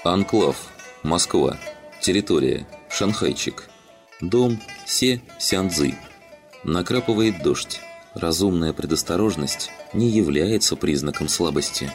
Анклав. Москва. Территория. Шанхайчик. Дом Се Сянцзы. Накрапывает дождь. Разумная предосторожность не является признаком слабости.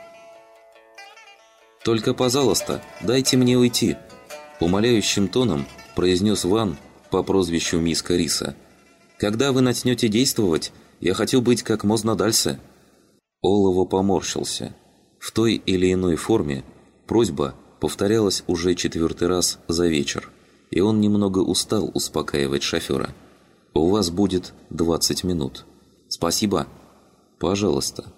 «Только, пожалуйста, дайте мне уйти», – умоляющим тоном произнес Ван по прозвищу Миска Риса. «Когда вы начнете действовать, я хочу быть как можно дальше». Олово поморщился. В той или иной форме просьба повторялась уже 4-й раз за вечер, и он немного устал успокаивать шофера. «У вас будет 20 минут». «Спасибо». «Пожалуйста».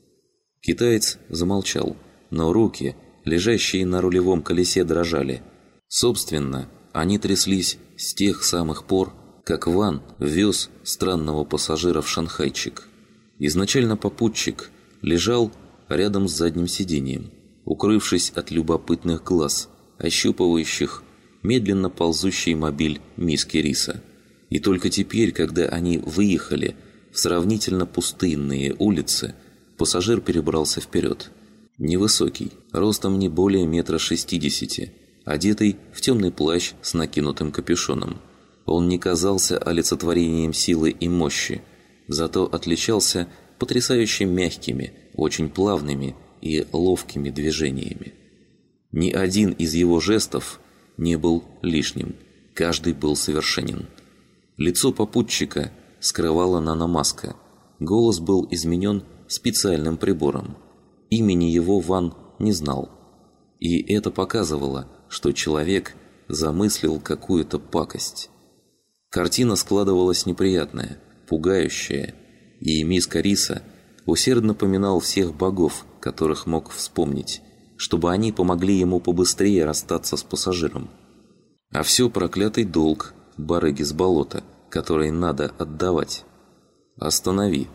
Китаец замолчал, но руки, лежащие на рулевом колесе, дрожали. Собственно, они тряслись с тех самых пор, как Ван вез странного пассажира в Шанхайчик. Изначально попутчик лежал рядом с задним сиденьем, укрывшись от любопытных глаз, ощупывающих медленно ползущий мобиль Миски Риса. И только теперь, когда они выехали в сравнительно пустынные улицы, пассажир перебрался вперед. Невысокий, ростом не более 1,60 м, одетый в темный плащ с накинутым капюшоном. Он не казался олицетворением силы и мощи, зато отличался потрясающе мягкими, очень плавными и ловкими движениями. Ни один из его жестов не был лишним, каждый был совершенен. Лицо попутчика скрывала наномаска, голос был изменен специальным прибором. Имени его Ван не знал. И это показывало, что человек замыслил какую-то пакость. Картина складывалась неприятная, пугающая, и Миска Риса усердно поминал всех богов, которых мог вспомнить, чтобы они помогли ему побыстрее расстаться с пассажиром. А все проклятый долг барыги с болота, который надо отдавать. «Останови!»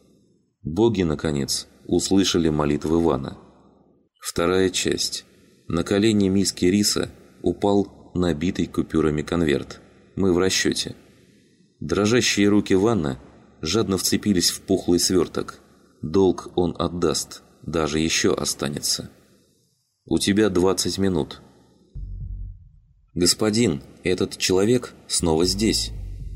Боги, наконец, услышали молитвы Вана. Вторая часть. На колени Миски Риса упал набитый купюрами конверт. Мы в расчете. Дрожащие руки Вана жадно вцепились в пухлый сверток. Долг он отдаст, даже еще останется. «У тебя 20 минут». «Господин, этот человек снова здесь».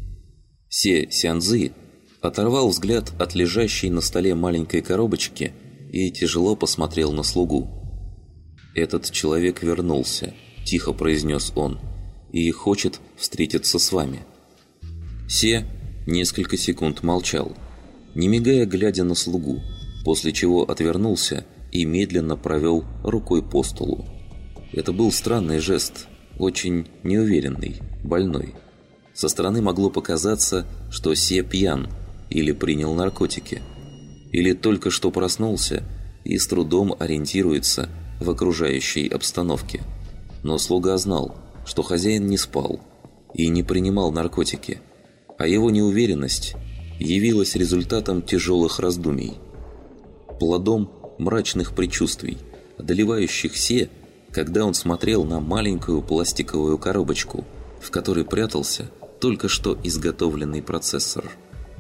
Се Сянцзы оторвал взгляд от лежащей на столе маленькой коробочки и тяжело посмотрел на слугу. «Этот человек вернулся», – тихо произнес он, – «и хочет встретиться с вами». Се несколько секунд молчал, не мигая, глядя на слугу, после чего отвернулся и медленно провел рукой по столу. Это был странный жест, очень неуверенный, больной. Со стороны могло показаться, что Се пьян или принял наркотики, или только что проснулся и с трудом ориентируется в окружающей обстановке. Но слуга знал, что хозяин не спал и не принимал наркотики, а его неуверенность явилась результатом тяжелых раздумий, плодом мрачных предчувствий, одолевающих Се, когда он смотрел на маленькую пластиковую коробочку, в которой прятался только что изготовленный процессор.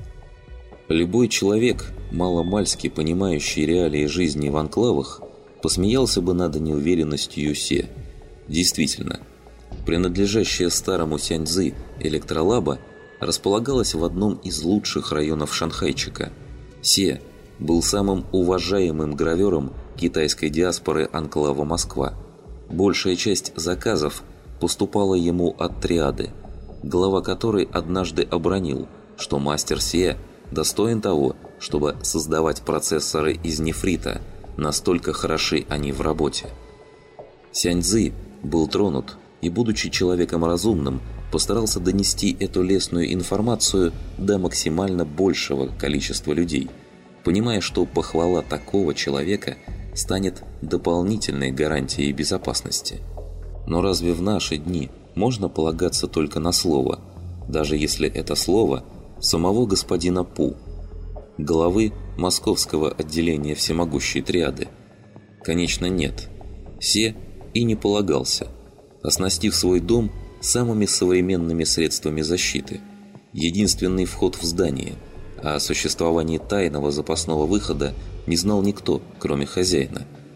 Любой человек, маломальски понимающий реалии жизни в анклавах, посмеялся бы над неуверенностью Се. Действительно, принадлежащая старому Сянцзы электролаба располагалась в одном из лучших районов Шанхайчика. Се был самым уважаемым гравером китайской диаспоры анклава Москва. Большая часть заказов поступала ему от триады, глава которой однажды обронил, что мастер Се достоин того, чтобы создавать процессоры из нефрита, настолько хороши они в работе. Сянцзы был тронут и, будучи человеком разумным, постарался донести эту лестную информацию до максимально большего количества людей, понимая, что похвала такого человека станет дополнительной гарантией безопасности. Но разве в наши дни можно полагаться только на слово, даже если это слово самого господина Пу, главы московского отделения всемогущей триады? Конечно, нет. Се и не полагался, оснастив свой дом самыми современными средствами защиты. Единственный вход в здание, а о существовании тайного запасного выхода не знал никто, кроме хозяина.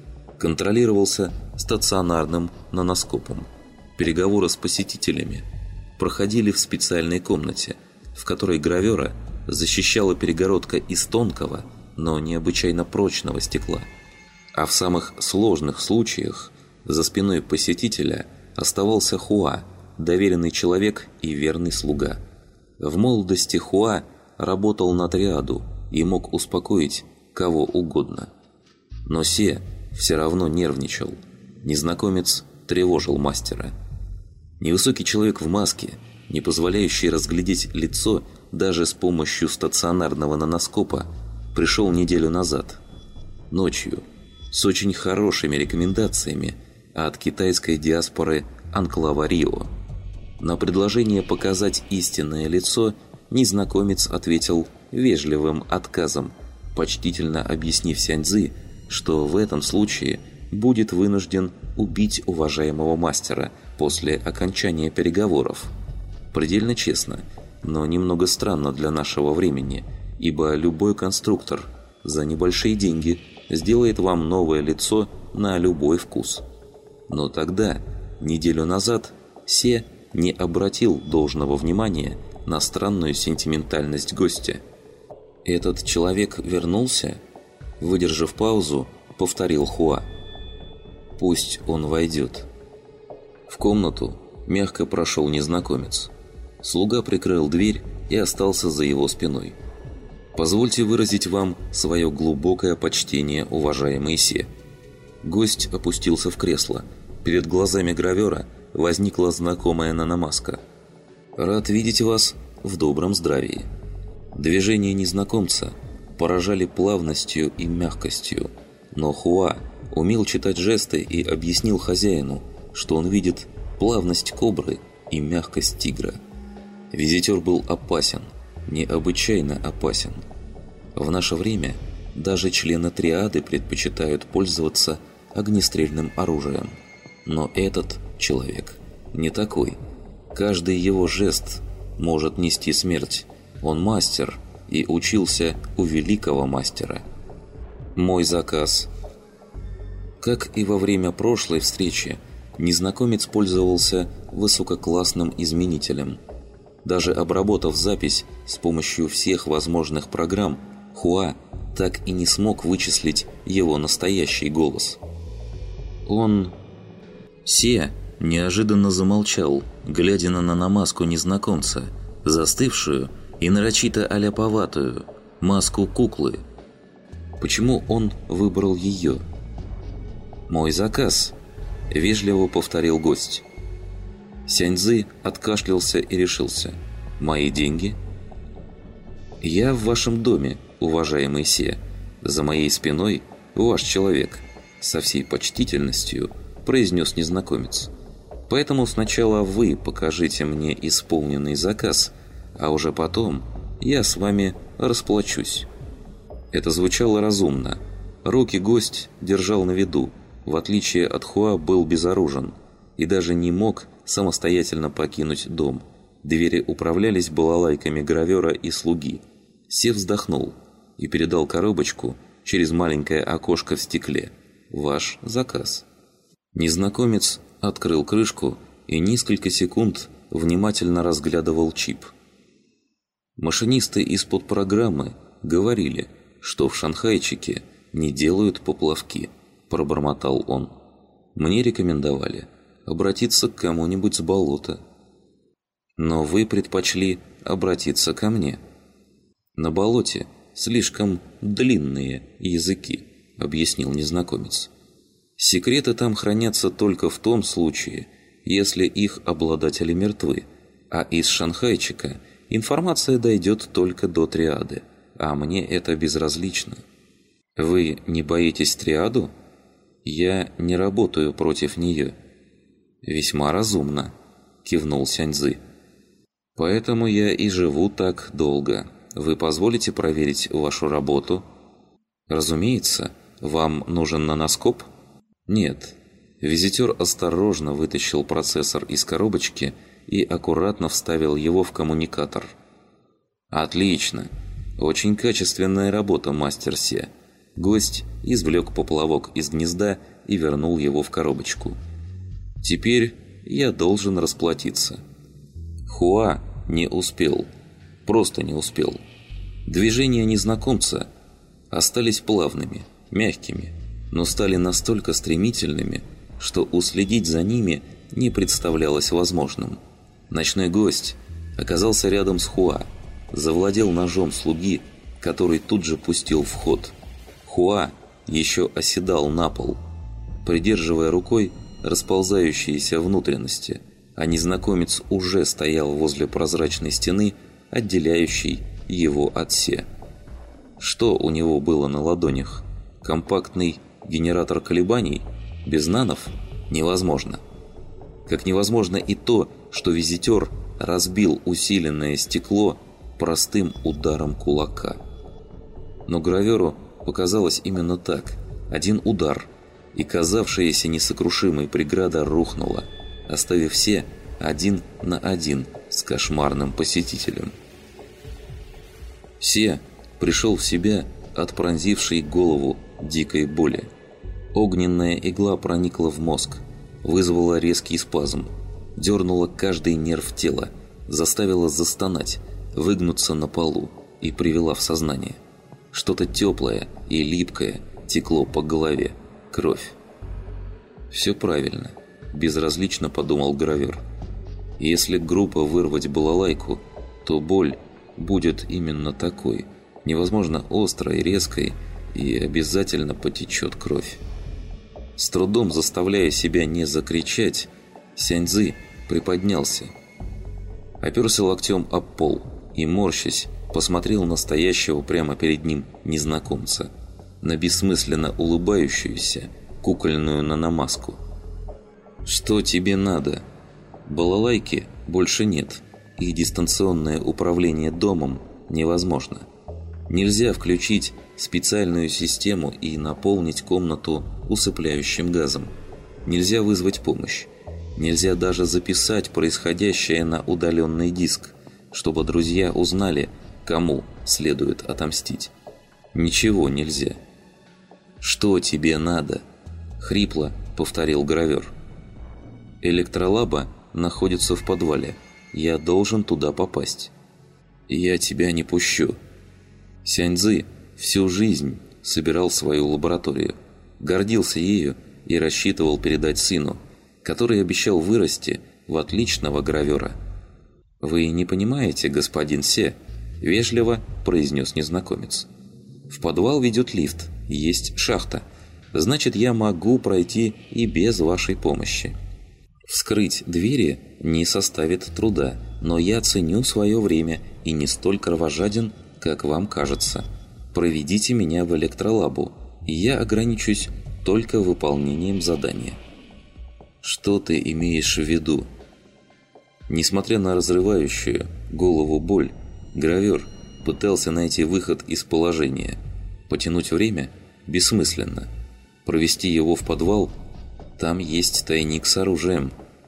контролировался стационарным наноскопом. Переговоры с посетителями проходили в специальной комнате, в которой гравера защищала перегородка из тонкого, но необычайно прочного стекла. А в самых сложных случаях за спиной посетителя оставался Хуа, доверенный человек и верный слуга. В молодости Хуа работал на триаду и мог успокоить кого угодно. Но Се все равно нервничал. Незнакомец тревожил мастера. Невысокий человек в маске, не позволяющий разглядеть лицо даже с помощью стационарного наноскопа, пришел неделю назад. Ночью, с очень хорошими рекомендациями от китайской диаспоры анклава Рио. На предложение показать истинное лицо незнакомец ответил вежливым отказом, почтительно объяснив Сяньцзы, что в этом случае будет вынужден убить уважаемого мастера после окончания переговоров. Предельно честно, но немного странно для нашего времени, ибо любой конструктор за небольшие деньги сделает вам новое лицо на любой вкус. Но тогда, неделю назад, Се не обратил должного внимания на странную сентиментальность гостя. «Этот человек вернулся?» Выдержав паузу, повторил Хуа. «Пусть он войдет». В комнату мягко прошел незнакомец. Слуга прикрыл дверь и остался за его спиной. «Позвольте выразить вам свое глубокое почтение, уважаемый Се». Гость опустился в кресло. Перед глазами гравера возникла знакомая наномаска. «Рад видеть вас в добром здравии». Движения незнакомца поражали плавностью и мягкостью, но Хуа умел читать жесты и объяснил хозяину, что он видит плавность кобры и мягкость тигра. Визитер был опасен, необычайно опасен. В наше время даже члены триады предпочитают пользоваться огнестрельным оружием. Но этот человек не такой. Каждый его жест может нести смерть. Он мастер и учился у великого мастера. Мой заказ. Как и во время прошлой встречи, незнакомец пользовался высококлассным изменителем. Даже обработав запись с помощью всех возможных программ, Хуа так и не смог вычислить его настоящий голос. Он... Се неожиданно замолчал, глядя на наномаску незнакомца, застывшую и нарочито аляповатую, маску куклы. Почему он выбрал ее? «Мой заказ», – вежливо повторил гость. Сяньцзы откашлялся и решился. «Мои деньги?» «Я в вашем доме, уважаемый Се. За моей спиной ваш человек», – со всей почтительностью произнес незнакомец. «Поэтому сначала вы покажите мне исполненный заказ, а уже потом я с вами расплачусь». Это звучало разумно. Руки гость держал на виду, в отличие от Хуа был безоружен и даже не мог самостоятельно покинуть дом. Двери управлялись балалайками гравера и слуги. Се вздохнул и передал коробочку через маленькое окошко в стекле. «Ваш заказ». Незнакомец открыл крышку и несколько секунд внимательно разглядывал чип. Машинисты из-под программы говорили, что в Шанхайчике не делают поплавки, пробормотал он. Мне рекомендовали обратиться к кому-нибудь с болота. Но вы предпочли обратиться ко мне. На болоте слишком длинные языки, объяснил незнакомец. Секреты там хранятся только в том случае, если их обладатели мертвы, а из Шанхайчика информация дойдет только до триады, а мне это безразлично. Вы не боитесь триаду? Я не работаю против нее. Весьма разумно, кивнул Сяньцзы. Поэтому я и живу так долго. Вы позволите проверить вашу работу? Разумеется. Вам нужен наноскоп? Нет. Визитер осторожно вытащил процессор из коробочки и аккуратно вставил его в коммуникатор. Отлично. Очень качественная работа, мастер Се. Гость извлек поплавок из гнезда и вернул его в коробочку. «Теперь я должен расплатиться». Хуа не успел. Просто не успел. Движения незнакомца остались плавными, мягкими, но стали настолько стремительными, что уследить за ними не представлялось возможным. Ночной гость оказался рядом с Хуа, завладел ножом слуги, который тут же пустил в ход. Хуа еще оседал на пол, придерживая рукой расползающиеся внутренности, а незнакомец уже стоял возле прозрачной стены, отделяющей его от Се. Что у него было на ладонях? Компактный генератор колебаний? Без нанов? Невозможно. Как невозможно и то, что визитер разбил усиленное стекло простым ударом кулака. Но граверу показалось именно так. Один удар, и казавшаяся несокрушимой преграда рухнула, оставив Се один на один с кошмарным посетителем. Се пришел в себя от пронзившей голову дикой боли. Огненная игла проникла в мозг, вызвала резкий спазм, дернула каждый нерв тела, заставила застонать, выгнуться на полу и привела в сознание. Что-то теплое и липкое текло по голове. Кровь. «Все правильно», – безразлично подумал гравер. «Если группа вырвать балалайку, то боль будет именно такой, невозможно острой, резкой, и обязательно потечет кровь». С трудом заставляя себя не закричать, Сяньцзы приподнялся, оперся локтем об пол и, морщась, посмотрел на стоящего прямо перед ним незнакомца, на бессмысленно улыбающуюся кукольную наномаску. «Что тебе надо? Балалайки больше нет, и дистанционное управление домом невозможно. Нельзя включить специальную систему и наполнить комнату усыпляющим газом. Нельзя вызвать помощь. Нельзя даже записать происходящее на удаленный диск, чтобы друзья узнали, кому следует отомстить. Ничего нельзя». «Что тебе надо?» – хрипло повторил гравер. «Электролаба находится в подвале. Я должен туда попасть». «Я тебя не пущу». Сяньцзы всю жизнь собирал свою лабораторию, гордился ею и рассчитывал передать сыну, который обещал вырасти в отличного гравера. «Вы не понимаете, господин Се», – вежливо произнес незнакомец. «В подвал ведет лифт, есть шахта. Значит, я могу пройти и без вашей помощи. Вскрыть двери не составит труда, но я ценю свое время и не столь кровожаден, как вам кажется. Проведите меня в электролабу, и я ограничусь только выполнением задания». «Что ты имеешь в виду?» Несмотря на разрывающую голову боль, гравер пытался найти выход из положения. Потянуть время бессмысленно. Провести его в подвал – там есть тайник с оружием.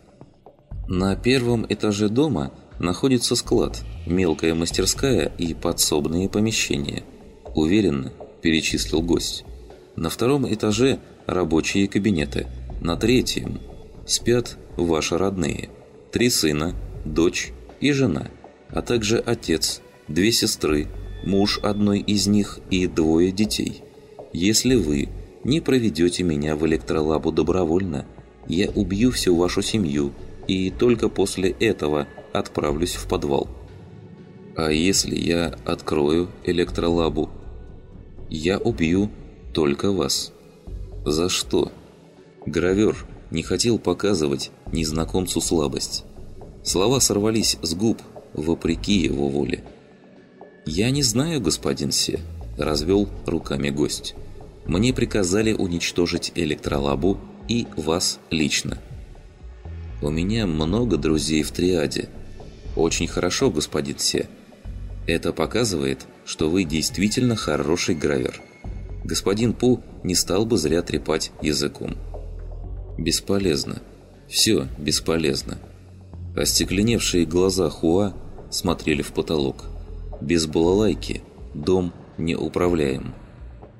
На первом этаже дома находится склад, мелкая мастерская и подсобные помещения. Уверенно перечислил гость. На втором этаже рабочие кабинеты. На третьем спят ваши родные. 3 сына, дочь и жена, а также отец, 2 сестры, муж одной из них и 2 детей. Если вы не проведете меня в электролабу добровольно, я убью всю вашу семью и только после этого отправлюсь в подвал. А если я открою электролабу? Я убью только вас. За что? Гравер не хотел показывать незнакомцу слабость. Слова сорвались с губ, вопреки его воле. «Я не знаю, господин Се», – развел руками гость. «Мне приказали уничтожить электролабу и вас лично». «У меня много друзей в триаде». «Очень хорошо, господин Се. Это показывает, что вы действительно хороший гравер. Господин Пу не стал бы зря трепать языком». «Бесполезно. Все бесполезно». Остекленевшие глаза Хуа смотрели в потолок. Без балалайки дом не управляем.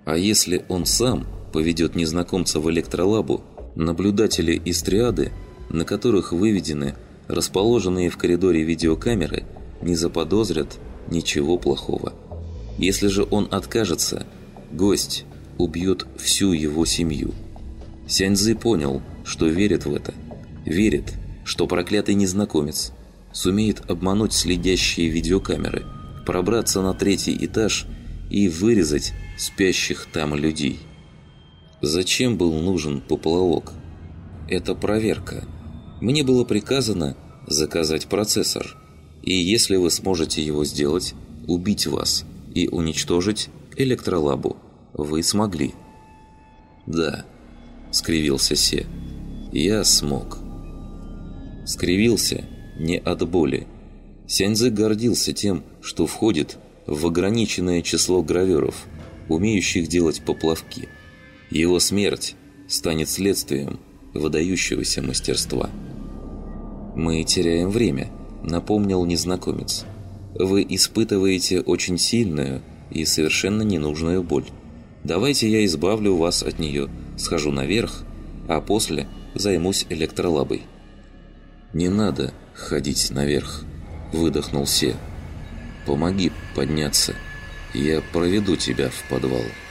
А если он сам поведет незнакомца в электролабу, наблюдатели из триады, на которых выведены расположенные в коридоре видеокамеры, не заподозрят ничего плохого. Если же он откажется, гость убьет всю его семью. Сяньцзы понял, что верит в это. Верит, что проклятый незнакомец сумеет обмануть следящие видеокамеры, пробраться на 3-й этаж и вырезать спящих там людей. Зачем был нужен поплавок? Это проверка. Мне было приказано заказать процессор, и если вы сможете его сделать, убить вас и уничтожить электролабу. Вы смогли. Да, скривился Се. Я смог. Скривился не от боли. Сяньцзы гордился тем, что входит в ограниченное число граверов, умеющих делать поплавки. Его смерть станет следствием выдающегося мастерства. «Мы теряем время», — напомнил незнакомец. «Вы испытываете очень сильную и совершенно ненужную боль. Давайте я избавлю вас от нее, схожу наверх, а после займусь электролабой». «Не надо ходить наверх», — выдохнул Се. «Помоги подняться, я проведу тебя в подвал».